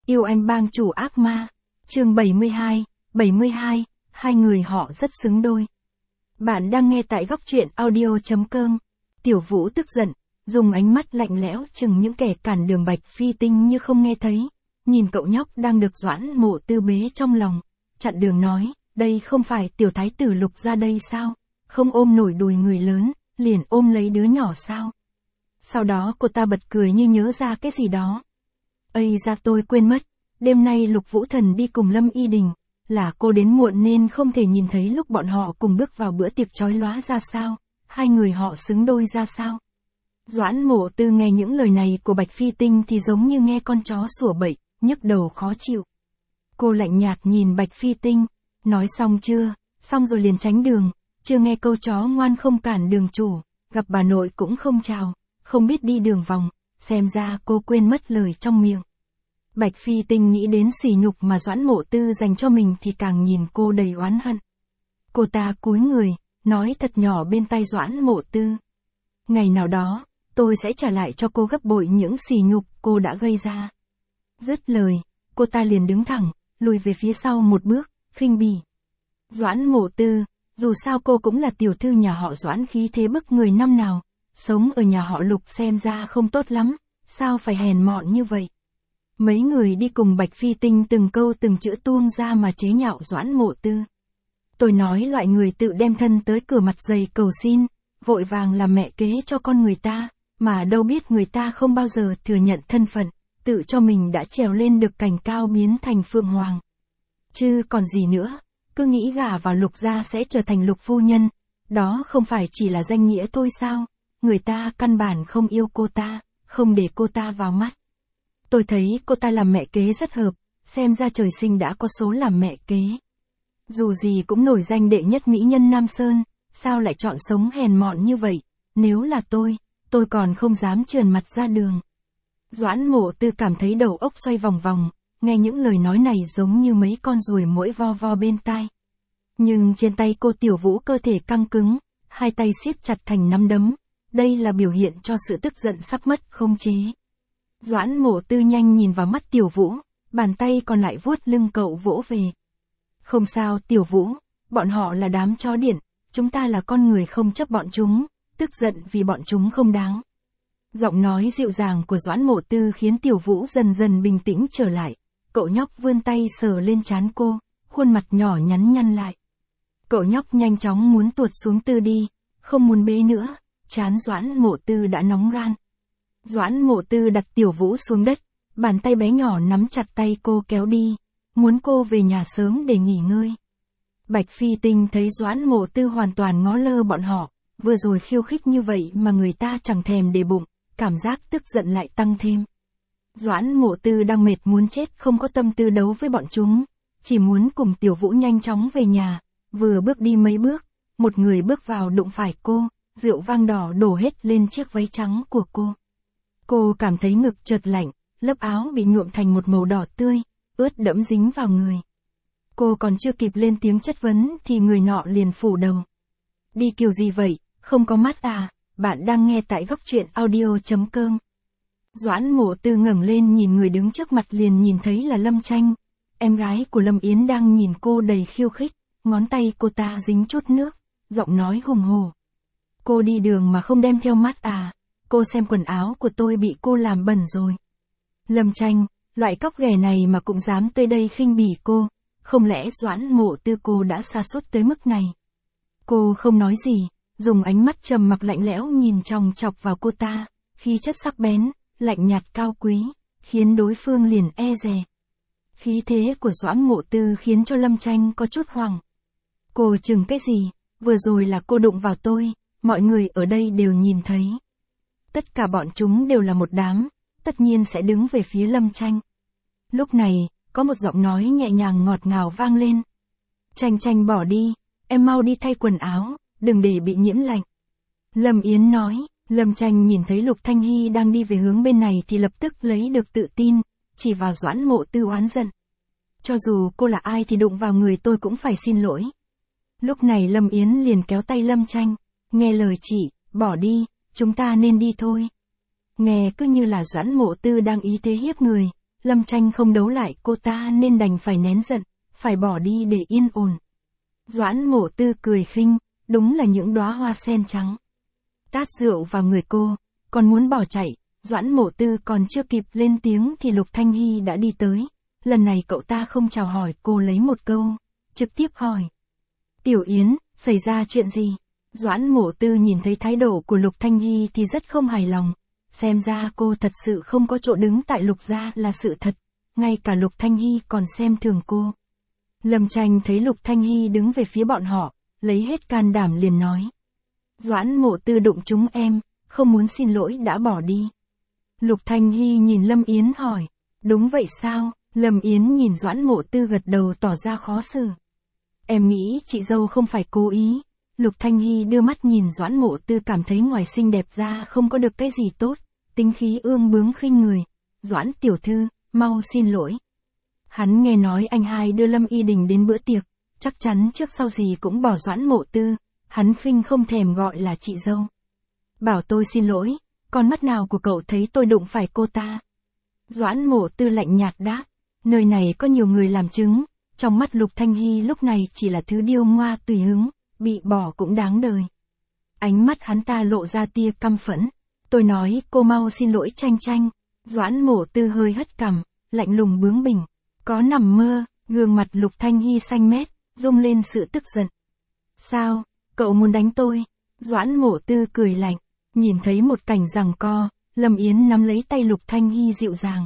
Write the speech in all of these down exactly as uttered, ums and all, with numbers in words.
Yêu anh bang chủ ác ma. Chương bảy mươi hai, bảy mươi hai, hai người họ rất xứng đôi. Bạn đang nghe tại góc truyện audio chấm com. Tiểu Vũ tức giận, dùng ánh mắt lạnh lẽo chừng những kẻ cản đường Bạch Phi Tinh như không nghe thấy, nhìn cậu nhóc đang được Doãn Mộ Tư bế trong lòng, chặn đường nói, đây không phải tiểu thái tử Lục ra đây sao, không ôm nổi đùi người lớn, liền ôm lấy đứa nhỏ sao. Sau đó cô ta bật cười như nhớ ra cái gì đó. Ây ra tôi quên mất, đêm nay Lục Vũ Thần đi cùng Lâm Y Đình, là cô đến muộn nên không thể nhìn thấy lúc bọn họ cùng bước vào bữa tiệc chói lóa ra sao, hai người họ xứng đôi ra sao. Doãn Mộ Tư nghe những lời này của Bạch Phi Tinh thì giống như nghe con chó sủa bậy, nhức đầu khó chịu. Cô lạnh nhạt nhìn Bạch Phi Tinh, nói xong chưa, xong rồi liền tránh đường, chưa nghe câu chó ngoan không cản đường chủ, gặp bà nội cũng không chào, không biết đi đường vòng, xem ra cô quên mất lời trong miệng. Bạch Phi Tinh nghĩ đến sỉ nhục mà Doãn Mộ Tư dành cho mình thì càng nhìn cô đầy oán hận. Cô ta cúi người, nói thật nhỏ bên tai Doãn Mộ Tư. Ngày nào đó, tôi sẽ trả lại cho cô gấp bội những sỉ nhục cô đã gây ra. Dứt lời, cô ta liền đứng thẳng, lùi về phía sau một bước, khinh bỉ. Doãn Mộ Tư, dù sao cô cũng là tiểu thư nhà họ Doãn khí thế bức người năm nào, sống ở nhà họ Lục xem ra không tốt lắm, sao phải hèn mọn như vậy. Mấy người đi cùng Bạch Phi Tinh từng câu từng chữ tuông ra mà chế nhạo Doãn Mộ Tư. Tôi nói loại người tự đem thân tới cửa mặt dày cầu xin, vội vàng làm mẹ kế cho con người ta, mà đâu biết người ta không bao giờ thừa nhận thân phận, tự cho mình đã trèo lên được cành cao biến thành phượng hoàng. Chứ còn gì nữa, cứ nghĩ gả vào Lục gia sẽ trở thành Lục phu nhân, đó không phải chỉ là danh nghĩa thôi sao, người ta căn bản không yêu cô ta, không để cô ta vào mắt. Tôi thấy cô ta làm mẹ kế rất hợp, xem ra trời sinh đã có số làm mẹ kế. Dù gì cũng nổi danh đệ nhất mỹ nhân Nam Sơn, sao lại chọn sống hèn mọn như vậy, nếu là tôi, tôi còn không dám trườn mặt ra đường. Doãn Mộ Tư cảm thấy đầu óc xoay vòng vòng, nghe những lời nói này giống như mấy con ruồi muỗi vo vo bên tai. Nhưng trên tay cô Tiểu Vũ cơ thể căng cứng, hai tay siết chặt thành nắm đấm, đây là biểu hiện cho sự tức giận sắp mất khống chế. Doãn Mộ Tư nhanh nhìn vào mắt Tiểu Vũ, bàn tay còn lại vuốt lưng cậu vỗ về. Không sao Tiểu Vũ, bọn họ là đám chó điển, chúng ta là con người không chấp bọn chúng, tức giận vì bọn chúng không đáng. Giọng nói dịu dàng của Doãn Mộ Tư khiến Tiểu Vũ dần dần bình tĩnh trở lại, cậu nhóc vươn tay sờ lên trán cô, khuôn mặt nhỏ nhắn nhăn lại. Cậu nhóc nhanh chóng muốn tuột xuống Tư đi, không muốn bế nữa, trán Doãn Mộ Tư đã nóng ran. Doãn Mộ Tư đặt Tiểu Vũ xuống đất, bàn tay bé nhỏ nắm chặt tay cô kéo đi, muốn cô về nhà sớm để nghỉ ngơi. Bạch Phi Tinh thấy Doãn Mộ Tư hoàn toàn ngó lơ bọn họ, vừa rồi khiêu khích như vậy mà người ta chẳng thèm để bụng, cảm giác tức giận lại tăng thêm. Doãn Mộ Tư đang mệt muốn chết không có tâm tư đấu với bọn chúng, chỉ muốn cùng Tiểu Vũ nhanh chóng về nhà, vừa bước đi mấy bước, một người bước vào đụng phải cô, rượu vang đỏ đổ hết lên chiếc váy trắng của cô. Cô cảm thấy ngực chợt lạnh, lớp áo bị nhuộm thành một màu đỏ tươi, ướt đẫm dính vào người. Cô còn chưa kịp lên tiếng chất vấn thì người nọ liền phủ đầu. Đi kiểu gì vậy, không có mắt à, bạn đang nghe tại góc truyện audio chấm com. Doãn Mộ Tư ngẩng lên nhìn người đứng trước mặt liền nhìn thấy là Lâm Tranh, em gái của Lâm Yến đang nhìn cô đầy khiêu khích, ngón tay cô ta dính chút nước, giọng nói hùng hổ. Cô đi đường mà không đem theo mắt à, cô xem quần áo của tôi bị cô làm bẩn rồi. Lâm Tranh, loại cóc ghẻ này mà cũng dám tới đây khinh bỉ cô, không lẽ Doãn Mộ Tư cô đã sa sút tới mức này. Cô không nói gì, dùng ánh mắt trầm mặc lạnh lẽo nhìn chòng chọc vào cô ta, khí chất sắc bén, lạnh nhạt cao quý, khiến đối phương liền e dè. Khí thế của Doãn Mộ Tư khiến cho Lâm Tranh có chút hoảng. Cô chừng cái gì, vừa rồi là cô đụng vào tôi, mọi người ở đây đều nhìn thấy. Tất cả bọn chúng đều là một đám, tất nhiên sẽ đứng về phía Lâm Tranh. Lúc này, có một giọng nói nhẹ nhàng ngọt ngào vang lên. Tranh Tranh bỏ đi, em mau đi thay quần áo, đừng để bị nhiễm lạnh. Lâm Yến nói, Lâm Tranh nhìn thấy Lục Thanh Hy đang đi về hướng bên này thì lập tức lấy được tự tin, chỉ vào Doãn Mộ Tư oán giận. Cho dù cô là ai thì đụng vào người tôi cũng phải xin lỗi. Lúc này Lâm Yến liền kéo tay Lâm Tranh, nghe lời chị, bỏ đi, chúng ta nên đi thôi. Nghe cứ như là Doãn Mộ Tư đang ý thế hiếp người, Lâm Tranh không đấu lại cô ta nên đành phải nén giận, phải bỏ đi để yên ổn. Doãn Mộ Tư cười khinh, đúng là những đóa hoa sen trắng. Tát rượu vào người cô, còn muốn bỏ chạy, Doãn Mộ Tư còn chưa kịp lên tiếng thì Lục Thanh Hy đã đi tới. Lần này cậu ta không chào hỏi cô lấy một câu, trực tiếp hỏi. Tiểu Yến, xảy ra chuyện gì? Doãn Mộ Tư nhìn thấy thái độ của Lục Thanh Hy thì rất không hài lòng. Xem ra cô thật sự không có chỗ đứng tại Lục gia là sự thật, ngay cả Lục Thanh Hy còn xem thường cô. Lâm Tranh thấy Lục Thanh Hy đứng về phía bọn họ, lấy hết can đảm liền nói. Doãn Mộ Tư đụng chúng em, không muốn xin lỗi đã bỏ đi. Lục Thanh Hy nhìn Lâm Yến hỏi, đúng vậy sao? Lâm Yến nhìn Doãn Mộ Tư gật đầu tỏ ra khó xử. Em nghĩ chị dâu không phải cố ý. Lục Thanh Hy đưa mắt nhìn Doãn Mộ Tư cảm thấy ngoài xinh đẹp ra không có được cái gì tốt, tính khí ương bướng khinh người. Doãn tiểu thư, mau xin lỗi. Hắn nghe nói anh hai đưa Lâm Y Đình đến bữa tiệc, chắc chắn trước sau gì cũng bỏ Doãn Mộ Tư, hắn khinh không thèm gọi là chị dâu. Bảo tôi xin lỗi, con mắt nào của cậu thấy tôi đụng phải cô ta? Doãn Mộ Tư lạnh nhạt đáp, nơi này có nhiều người làm chứng, trong mắt Lục Thanh Hy lúc này chỉ là thứ điêu ngoa tùy hứng, bị bỏ cũng đáng đời. Ánh mắt hắn ta lộ ra tia căm phẫn, tôi nói cô mau xin lỗi Tranh Tranh. Doãn Mộ Tư hơi hất cằm, lạnh lùng bướng bỉnh, có nằm mơ, gương mặt Lục Thanh Hy xanh mét, rung lên sự tức giận. Sao, cậu muốn đánh tôi? Doãn Mộ Tư cười lạnh, nhìn thấy một cảnh giằng co, Lâm Yến nắm lấy tay Lục Thanh Hy dịu dàng.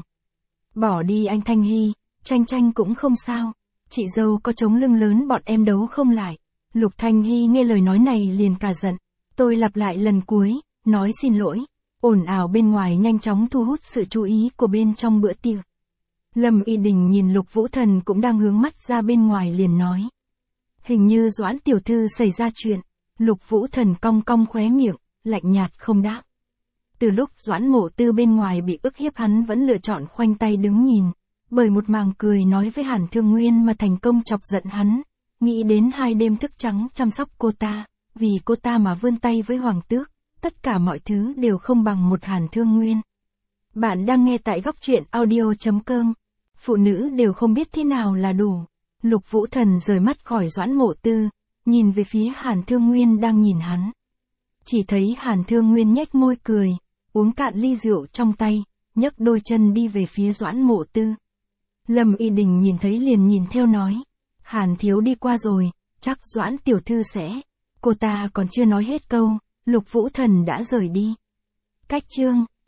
Bỏ đi anh Thanh Hy, Tranh Tranh cũng không sao, chị dâu có chống lưng lớn bọn em đấu không lại. Lục Thanh Hy nghe lời nói này liền cả giận, tôi lặp lại lần cuối, nói xin lỗi. Ồn ào bên ngoài nhanh chóng thu hút sự chú ý của bên trong bữa tiệc. Lâm Y Đình nhìn Lục Vũ Thần cũng đang hướng mắt ra bên ngoài liền nói. Hình như Doãn tiểu thư xảy ra chuyện. Lục Vũ Thần cong cong khóe miệng, lạnh nhạt không đáp. Từ lúc Doãn Mộ Tư bên ngoài bị ức hiếp hắn vẫn lựa chọn khoanh tay đứng nhìn, bởi một màng cười nói với Hàn Thương Nguyên mà thành công chọc giận hắn, nghĩ đến hai đêm thức trắng chăm sóc cô ta, vì cô ta mà vươn tay với Hoàng tước, tất cả mọi thứ đều không bằng một Hàn Thương Nguyên. Bạn đang nghe tại góc truyện audio chấm com. Phụ nữ đều không biết thế nào là đủ. Lục Vũ Thần rời mắt khỏi Doãn Mộ Tư, nhìn về phía Hàn Thương Nguyên đang nhìn hắn. Chỉ thấy Hàn Thương Nguyên nhếch môi cười, uống cạn ly rượu trong tay, nhấc đôi chân đi về phía Doãn Mộ Tư. Lâm Y Đình nhìn thấy liền nhìn theo nói, Hàn thiếu đi qua rồi, chắc Doãn tiểu thư sẽ. Cô ta còn chưa nói hết câu, Lục Vũ Thần đã rời đi. Cách chương